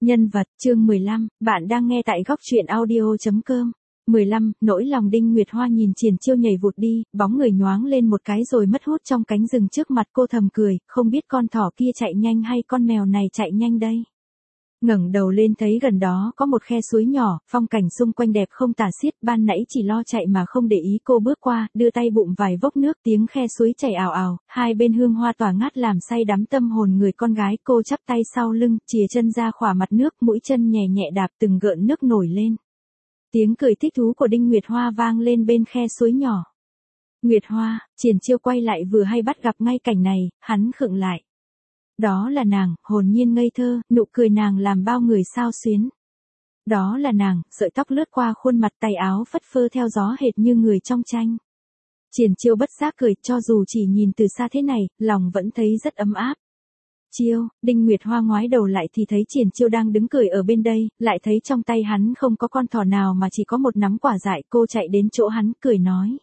Nhân vật, chương 15, bạn đang nghe tại góc truyện audio.com. 15, nỗi lòng Đinh Nguyệt Hoa nhìn Triển Chiêu nhảy vụt đi, bóng người nhoáng lên một cái rồi mất hút trong cánh rừng trước mặt cô thầm cười, không biết con thỏ kia chạy nhanh hay con mèo này chạy nhanh đây. Ngẩng đầu lên thấy gần đó có một khe suối nhỏ, phong cảnh xung quanh đẹp không tả xiết, ban nãy chỉ lo chạy mà không để ý cô bước qua, đưa tay bụm vài vốc nước, tiếng khe suối chảy ào ào, hai bên hương hoa tỏa ngát làm say đắm tâm hồn người con gái, cô chắp tay sau lưng, chìa chân ra khỏa mặt nước, mũi chân nhẹ nhẹ đạp từng gợn nước nổi lên. Tiếng cười thích thú của Đinh Nguyệt Hoa vang lên bên khe suối nhỏ. Nguyệt Hoa, Triển Chiêu quay lại vừa hay bắt gặp ngay cảnh này, hắn khựng lại. Đó là nàng, hồn nhiên ngây thơ, nụ cười nàng làm bao người xao xuyến. Đó là nàng, sợi tóc lướt qua khuôn mặt, tay áo phất phơ theo gió hệt như người trong tranh. Triển Chiêu bất giác cười, cho dù chỉ nhìn từ xa thế này, lòng vẫn thấy rất ấm áp. Chiêu, Đinh Nguyệt Hoa ngoái đầu lại thì thấy Triển Chiêu đang đứng cười ở bên đây, lại thấy trong tay hắn không có con thỏ nào mà chỉ có một nắm quả dại, cô chạy đến chỗ hắn, cười nói.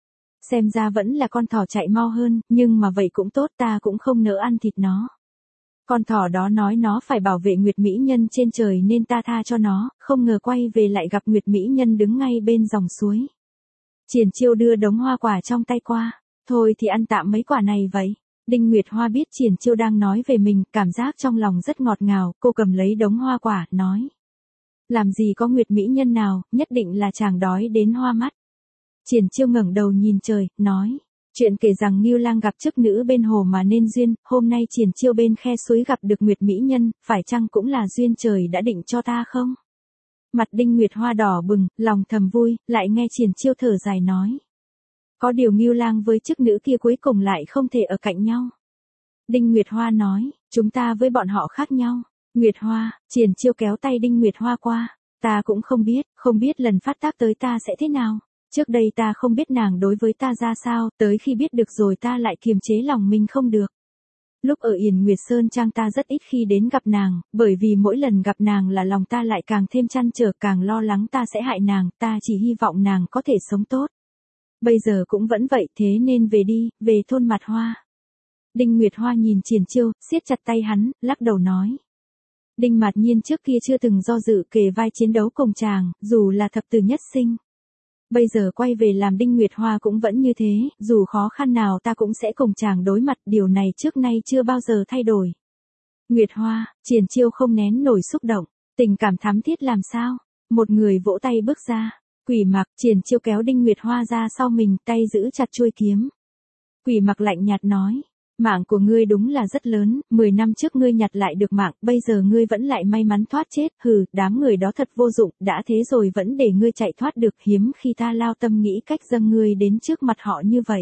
Xem ra vẫn là con thỏ chạy mau hơn, nhưng mà vậy cũng tốt, ta cũng không nỡ ăn thịt nó. Con thỏ đó nói nó phải bảo vệ Nguyệt Mỹ Nhân trên trời nên ta tha cho nó, không ngờ quay về lại gặp Nguyệt Mỹ Nhân đứng ngay bên dòng suối. Triển Chiêu đưa đống hoa quả trong tay qua, thôi thì ăn tạm mấy quả này vậy. Đinh Nguyệt Hoa biết Triển Chiêu đang nói về mình, cảm giác trong lòng rất ngọt ngào, cô cầm lấy đống hoa quả, nói. Làm gì có Nguyệt Mỹ Nhân nào, nhất định là chàng đói đến hoa mắt. Triển Chiêu ngẩng đầu nhìn trời, nói. Chuyện kể rằng Ngưu Lang gặp chức nữ bên hồ mà nên duyên, hôm nay Triển Chiêu bên khe suối gặp được Nguyệt Mỹ Nhân, phải chăng cũng là duyên trời đã định cho ta không? Mặt Đinh Nguyệt Hoa đỏ bừng, lòng thầm vui, lại nghe Triển Chiêu thở dài nói. Có điều Ngưu Lang với chức nữ kia cuối cùng lại không thể ở cạnh nhau. Đinh Nguyệt Hoa nói, chúng ta với bọn họ khác nhau. Nguyệt Hoa, Triển Chiêu kéo tay Đinh Nguyệt Hoa qua, ta cũng không biết lần phát tác tới ta sẽ thế nào. Trước đây ta không biết nàng đối với ta ra sao, tới khi biết được rồi ta lại kiềm chế lòng mình không được. Lúc ở Yển Nguyệt Sơn Trang ta rất ít khi đến gặp nàng, bởi vì mỗi lần gặp nàng là lòng ta lại càng thêm trăn trở, càng lo lắng ta sẽ hại nàng, ta chỉ hy vọng nàng có thể sống tốt. Bây giờ cũng vẫn vậy, thế nên về đi, về thôn Mặt Hoa. Đinh Nguyệt Hoa nhìn Triển Chiêu, siết chặt tay hắn, lắc đầu nói. Đinh Mạt Nhiên trước kia chưa từng do dự kề vai chiến đấu cùng chàng, dù là thập tử nhất sinh. Bây giờ quay về làm Đinh Nguyệt Hoa cũng vẫn như thế, dù khó khăn nào ta cũng sẽ cùng chàng đối mặt, điều này trước nay chưa bao giờ thay đổi. Nguyệt Hoa, Triển Chiêu không nén nổi xúc động, tình cảm thắm thiết làm sao? Một người vỗ tay bước ra, Quỷ Mặc, Triển Chiêu kéo Đinh Nguyệt Hoa ra sau mình, tay giữ chặt chuôi kiếm. Quỷ Mặc lạnh nhạt nói, mạng của ngươi đúng là rất lớn, 10 năm trước ngươi nhặt lại được mạng, bây giờ ngươi vẫn lại may mắn thoát chết, hừ, đám người đó thật vô dụng, đã thế rồi vẫn để ngươi chạy thoát được, hiếm khi ta lao tâm nghĩ cách dâng ngươi đến trước mặt họ như vậy.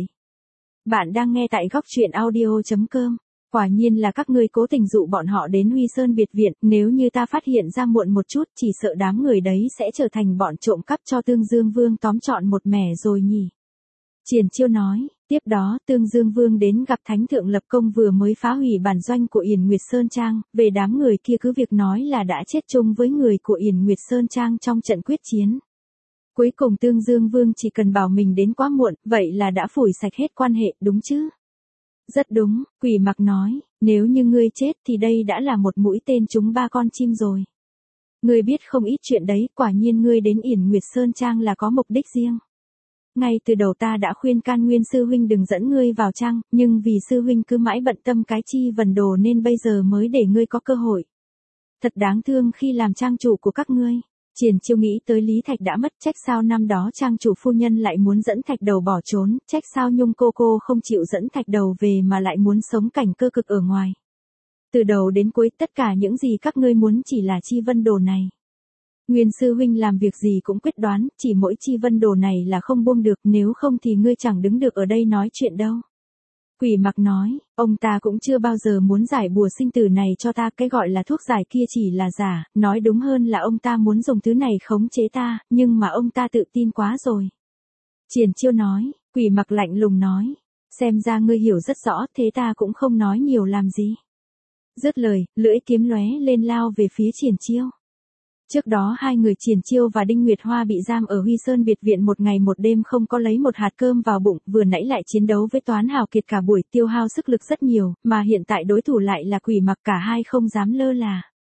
Bạn đang nghe tại góc truyện audio.com, quả nhiên là các ngươi cố tình dụ bọn họ đến Huy Sơn biệt viện, nếu như ta phát hiện ra muộn một chút, chỉ sợ đám người đấy sẽ trở thành bọn trộm cắp cho Tương Dương Vương tóm trọn một mẻ rồi nhỉ. Triển Chiêu nói, tiếp đó Tương Dương Vương đến gặp Thánh Thượng Lập Công vừa mới phá hủy bản doanh của Yển Nguyệt Sơn Trang, về đám người kia cứ việc nói là đã chết chung với người của Yển Nguyệt Sơn Trang trong trận quyết chiến. Cuối cùng Tương Dương Vương chỉ cần bảo mình đến quá muộn, vậy là đã phủi sạch hết quan hệ, đúng chứ? Rất đúng, Quỷ Mặc nói, nếu như ngươi chết thì đây đã là một mũi tên trúng 3 con chim rồi. Ngươi biết không ít chuyện đấy, quả nhiên ngươi đến Yển Nguyệt Sơn Trang là có mục đích riêng. Ngay từ đầu ta đã khuyên can Nguyên sư huynh đừng dẫn ngươi vào trang, nhưng vì sư huynh cứ mãi bận tâm cái chi vần đồ nên bây giờ mới để ngươi có cơ hội. Thật đáng thương khi làm trang chủ của các ngươi. Triển Chiêu nghĩ tới Lý Thạch đã mất, trách sao năm đó trang chủ phu nhân lại muốn dẫn Thạch Đầu bỏ trốn, trách sao Nhung cô không chịu dẫn Thạch Đầu về mà lại muốn sống cảnh cơ cực ở ngoài. Từ đầu đến cuối tất cả những gì các ngươi muốn chỉ là chi vân đồ này. Nguyên sư huynh làm việc gì cũng quyết đoán, chỉ mỗi chi vân đồ này là không buông được, nếu không thì ngươi chẳng đứng được ở đây nói chuyện đâu. Quỷ Mặc nói, ông ta cũng chưa bao giờ muốn giải bùa sinh tử này cho ta, cái gọi là thuốc giải kia chỉ là giả, nói đúng hơn là ông ta muốn dùng thứ này khống chế ta, nhưng mà ông ta tự tin quá rồi. Triển Chiêu nói, Quỷ Mặc lạnh lùng nói, xem ra ngươi hiểu rất rõ, thế ta cũng không nói nhiều làm gì. Dứt lời, lưỡi kiếm lóe lên lao về phía Triển Chiêu. Trước đó hai người Triển Chiêu và Đinh Nguyệt Hoa bị giam ở Huy Sơn biệt viện một ngày một đêm không có lấy một hạt cơm vào bụng, vừa nãy lại chiến đấu với Toán Hào Kiệt cả buổi, tiêu hao sức lực rất nhiều, mà hiện tại đối thủ lại là Quỷ Mặc, cả hai không dám lơ là.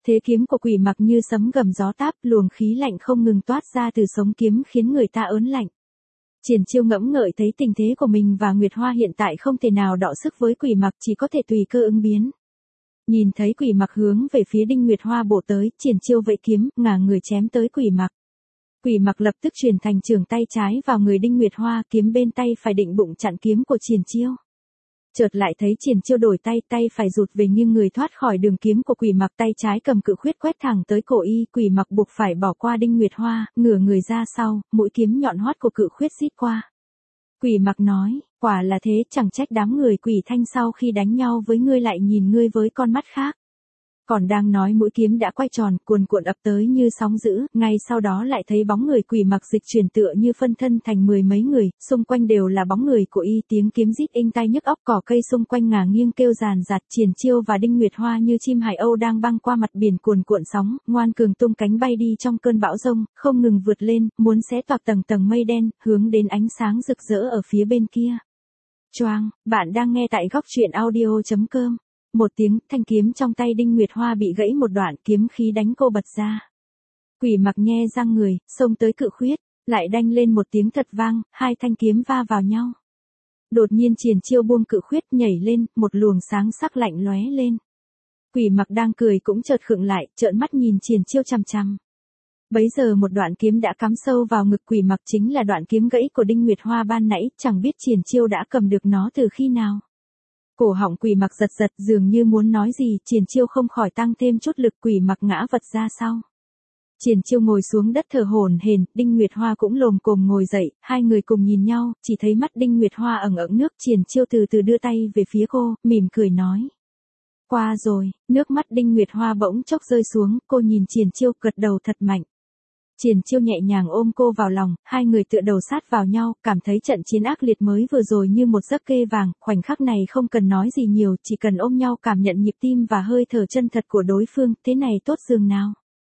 Thế kiếm của Quỷ Mặc như sấm gầm gió táp, luồng khí lạnh không ngừng toát ra từ sống kiếm khiến người ta ớn lạnh. Triển Chiêu ngẫm ngợi thấy tình thế của mình và Nguyệt Hoa hiện tại không thể nào đọ sức với Quỷ Mặc, chỉ có thể tùy cơ ứng biến. Nhìn thấy Quỷ Mặc hướng về phía Đinh Nguyệt Hoa bổ tới, Triển Chiêu vẫy kiếm, ngả người chém tới Quỷ Mặc. Quỷ Mặc lập tức chuyển thành trường tay trái vào người Đinh Nguyệt Hoa, kiếm bên tay phải định bụng chặn kiếm của Triển Chiêu. Chợt lại thấy Triển Chiêu đổi tay, tay phải rụt về nghiêng người thoát khỏi đường kiếm của Quỷ Mặc, tay trái cầm cự khuyết quét thẳng tới cổ y, Quỷ Mặc buộc phải bỏ qua Đinh Nguyệt Hoa, ngửa người ra sau, mũi kiếm nhọn hoắt của cự khuyết rít qua. Quỷ Mặc nói, quả là thế, chẳng trách đám người Quỷ Thanh sau khi đánh nhau với ngươi lại nhìn ngươi với con mắt khác. Còn đang nói mũi kiếm đã quay tròn, cuồn cuộn ập tới như sóng dữ, ngay sau đó lại thấy bóng người Quỷ Mặc dịch chuyển tựa như phân thân thành mười mấy người, xung quanh đều là bóng người của y, tiếng kiếm rít inh tai nhức óc, cỏ cây xung quanh ngả nghiêng kêu ràn rạt. Triển Chiêu và Đinh Nguyệt Hoa như chim hải âu đang băng qua mặt biển cuồn cuộn sóng, ngoan cường tung cánh bay đi trong cơn bão rông, không ngừng vượt lên, muốn xé toạc tầng tầng mây đen, hướng đến ánh sáng rực rỡ ở phía bên kia. Choang, bạn đang nghe tại góc truyện audio.com. Một tiếng, thanh kiếm trong tay Đinh Nguyệt Hoa bị gãy một đoạn, kiếm khí đánh cô bật ra. Quỷ Mặc nhe răng người, xông tới cự khuyết, lại đanh lên một tiếng thật vang, hai thanh kiếm va vào nhau. Đột nhiên Triển Chiêu buông cự khuyết nhảy lên, một luồng sáng sắc lạnh lóe lên. Quỷ Mặc đang cười cũng chợt khựng lại, trợn mắt nhìn Triển Chiêu chằm chằm. Bấy giờ một đoạn kiếm đã cắm sâu vào ngực Quỷ Mặc, chính là đoạn kiếm gãy của Đinh Nguyệt Hoa ban nãy, chẳng biết Triển Chiêu đã cầm được nó từ khi nào. Cổ họng Quỷ Mặc giật giật, dường như muốn nói gì, Triển Chiêu không khỏi tăng thêm chút lực, Quỷ Mặc ngã vật ra sau. Triển Chiêu ngồi xuống đất thở hổn hển, Đinh Nguyệt Hoa cũng lồm cồm ngồi dậy, hai người cùng nhìn nhau, chỉ thấy mắt Đinh Nguyệt Hoa ẩn ẩn nước. Triển Chiêu từ từ đưa tay về phía cô, mỉm cười nói. Qua rồi, nước mắt Đinh Nguyệt Hoa bỗng chốc rơi xuống, cô nhìn Triển Chiêu gật đầu thật mạnh. Triển Chiêu nhẹ nhàng ôm cô vào lòng, hai người tựa đầu sát vào nhau, cảm thấy trận chiến ác liệt mới vừa rồi như một giấc kê vàng, khoảnh khắc này không cần nói gì nhiều, chỉ cần ôm nhau cảm nhận nhịp tim và hơi thở chân thật của đối phương, thế này tốt dường nào.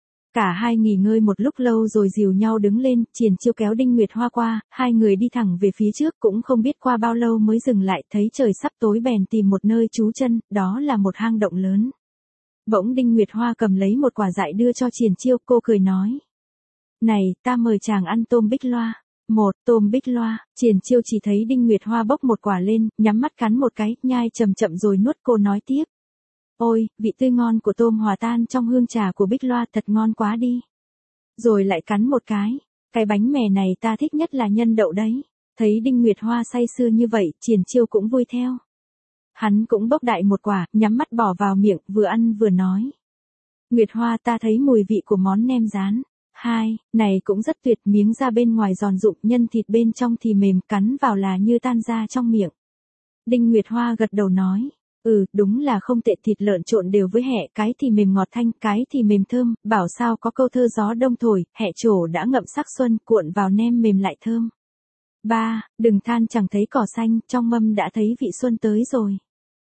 Cả hai nghỉ ngơi một lúc lâu rồi dìu nhau đứng lên, Triển Chiêu kéo Đinh Nguyệt Hoa qua, hai người đi thẳng về phía trước, cũng không biết qua bao lâu mới dừng lại, thấy trời sắp tối bèn tìm một nơi trú chân, đó là một hang động lớn. Bỗng Đinh Nguyệt Hoa cầm lấy một quả dại đưa cho Triển Chiêu, cô cười nói. Này, ta mời chàng ăn tôm bích loa. Một, tôm bích loa. Triển Chiêu chỉ thấy Đinh Nguyệt Hoa bốc một quả lên, nhắm mắt cắn một cái, nhai chậm chậm rồi nuốt. Cô nói tiếp. Ôi, vị tươi ngon của tôm hòa tan trong hương trà của bích loa thật ngon quá đi. Rồi lại cắn một cái bánh mè này ta thích nhất là nhân đậu đấy. Thấy Đinh Nguyệt Hoa say sưa như vậy, Triển Chiêu cũng vui theo. Hắn cũng bốc đại một quả, nhắm mắt bỏ vào miệng, vừa ăn vừa nói. Nguyệt Hoa, ta thấy mùi vị của món nem rán. Hai, này cũng rất tuyệt, miếng da bên ngoài giòn rụm, nhân thịt bên trong thì mềm, cắn vào là như tan ra trong miệng. Đinh Nguyệt Hoa gật đầu nói, đúng là không tệ, thịt lợn trộn đều với hẹ, cái thì mềm ngọt thanh, cái thì mềm thơm, bảo sao có câu thơ gió đông thổi, hẹ trổ đã ngậm sắc xuân, cuộn vào nem mềm lại thơm. Ba, đừng than chẳng thấy cỏ xanh, trong mâm đã thấy vị xuân tới rồi.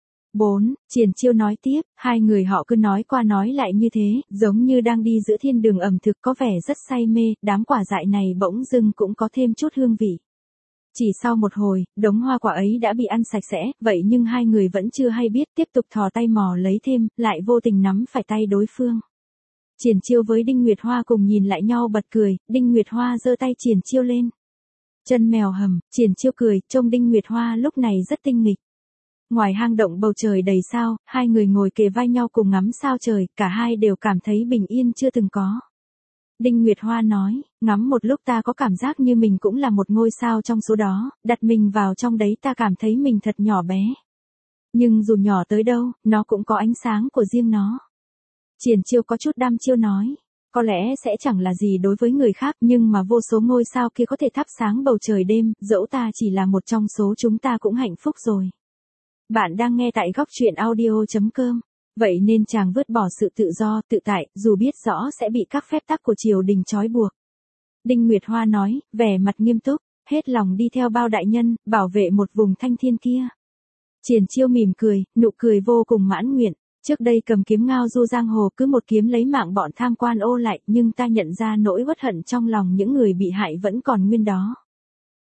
4. Triển Chiêu nói tiếp, hai người họ cứ nói qua nói lại như thế, giống như đang đi giữa thiên đường ẩm thực, có vẻ rất say mê, đám quả dại này bỗng dưng cũng có thêm chút hương vị. Chỉ sau một hồi, đống hoa quả ấy đã bị ăn sạch sẽ, vậy nhưng hai người vẫn chưa hay biết, tiếp tục thò tay mò lấy thêm, lại vô tình nắm phải tay đối phương. Triển Chiêu với Đinh Nguyệt Hoa cùng nhìn lại nhau bật cười, Đinh Nguyệt Hoa giơ tay Triển Chiêu lên. Chân mèo hầm, Triển Chiêu cười, trông Đinh Nguyệt Hoa lúc này rất tinh nghịch. Ngoài hang động bầu trời đầy sao, hai người ngồi kề vai nhau cùng ngắm sao trời, cả hai đều cảm thấy bình yên chưa từng có. Đinh Nguyệt Hoa nói, ngắm một lúc ta có cảm giác như mình cũng là một ngôi sao trong số đó, đặt mình vào trong đấy ta cảm thấy mình thật nhỏ bé. Nhưng dù nhỏ tới đâu, nó cũng có ánh sáng của riêng nó. Triển Chiêu có chút đăm chiêu nói, có lẽ sẽ chẳng là gì đối với người khác, nhưng mà vô số ngôi sao kia có thể thắp sáng bầu trời đêm, dẫu ta chỉ là một trong số chúng ta cũng hạnh phúc rồi. Bạn đang nghe tại góc truyện audio.com. Vậy nên chàng vứt bỏ sự tự do, tự tại, dù biết rõ sẽ bị các phép tắc của triều đình trói buộc. Đinh Nguyệt Hoa nói, vẻ mặt nghiêm túc, hết lòng đi theo bao đại nhân, bảo vệ một vùng thanh thiên kia. Triển Chiêu mỉm cười, nụ cười vô cùng mãn nguyện. Trước đây cầm kiếm ngao du giang hồ cứ một kiếm lấy mạng bọn tham quan ô lại, nhưng ta nhận ra nỗi uất hận trong lòng những người bị hại vẫn còn nguyên đó.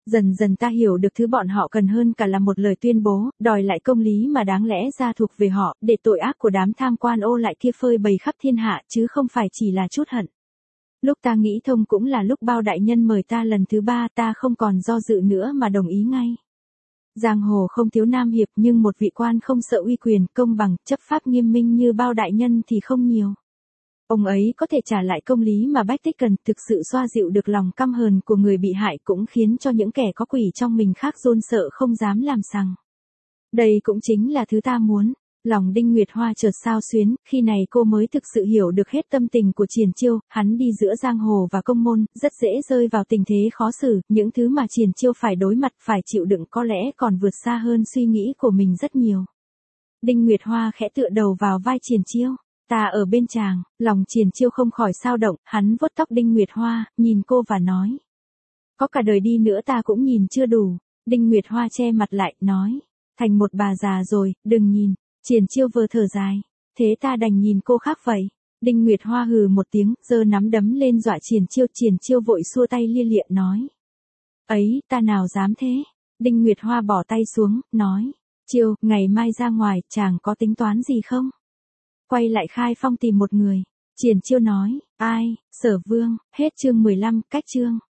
Dần dần ta hiểu được thứ bọn họ cần hơn cả là một lời tuyên bố, đòi lại công lý mà đáng lẽ ra thuộc về họ, để tội ác của đám tham quan ô lại kia phơi bày khắp thiên hạ chứ không phải chỉ là chút hận. Lúc ta nghĩ thông cũng là lúc bao đại nhân mời ta lần thứ 3, ta không còn do dự nữa mà đồng ý ngay. Giang hồ không thiếu nam hiệp nhưng một vị quan không sợ uy quyền, công bằng, chấp pháp nghiêm minh như bao đại nhân thì không nhiều. Ông ấy có thể trả lại công lý mà bách tích cần, thực sự xoa dịu được lòng căm hờn của người bị hại, cũng khiến cho những kẻ có quỷ trong mình khác run sợ không dám làm sằng. Đây cũng chính là thứ ta muốn. Lòng Đinh Nguyệt Hoa chợt xao xuyến, khi này cô mới thực sự hiểu được hết tâm tình của Triển Chiêu, hắn đi giữa giang hồ và công môn, rất dễ rơi vào tình thế khó xử, những thứ mà Triển Chiêu phải đối mặt, phải chịu đựng có lẽ còn vượt xa hơn suy nghĩ của mình rất nhiều. Đinh Nguyệt Hoa khẽ tựa đầu vào vai Triển Chiêu. Ta ở bên chàng, lòng Triển Chiêu không khỏi xao động, hắn vuốt tóc Đinh Nguyệt Hoa, nhìn cô và nói. Có cả đời đi nữa ta cũng nhìn chưa đủ. Đinh Nguyệt Hoa che mặt lại, nói. Thành một bà già rồi, đừng nhìn. Triển Chiêu vờ thở dài. Thế ta đành nhìn cô khác vậy. Đinh Nguyệt Hoa hừ một tiếng, giơ nắm đấm lên dọa Triển Chiêu vội xua tay lia lịa nói. Ấy, ta nào dám thế. Đinh Nguyệt Hoa bỏ tay xuống, nói. Chiêu, ngày mai ra ngoài, chàng có tính toán gì không? Quay lại Khai Phong tìm một người. Triển Chiêu nói, ai, Sở Vương, hết chương 15, cách chương.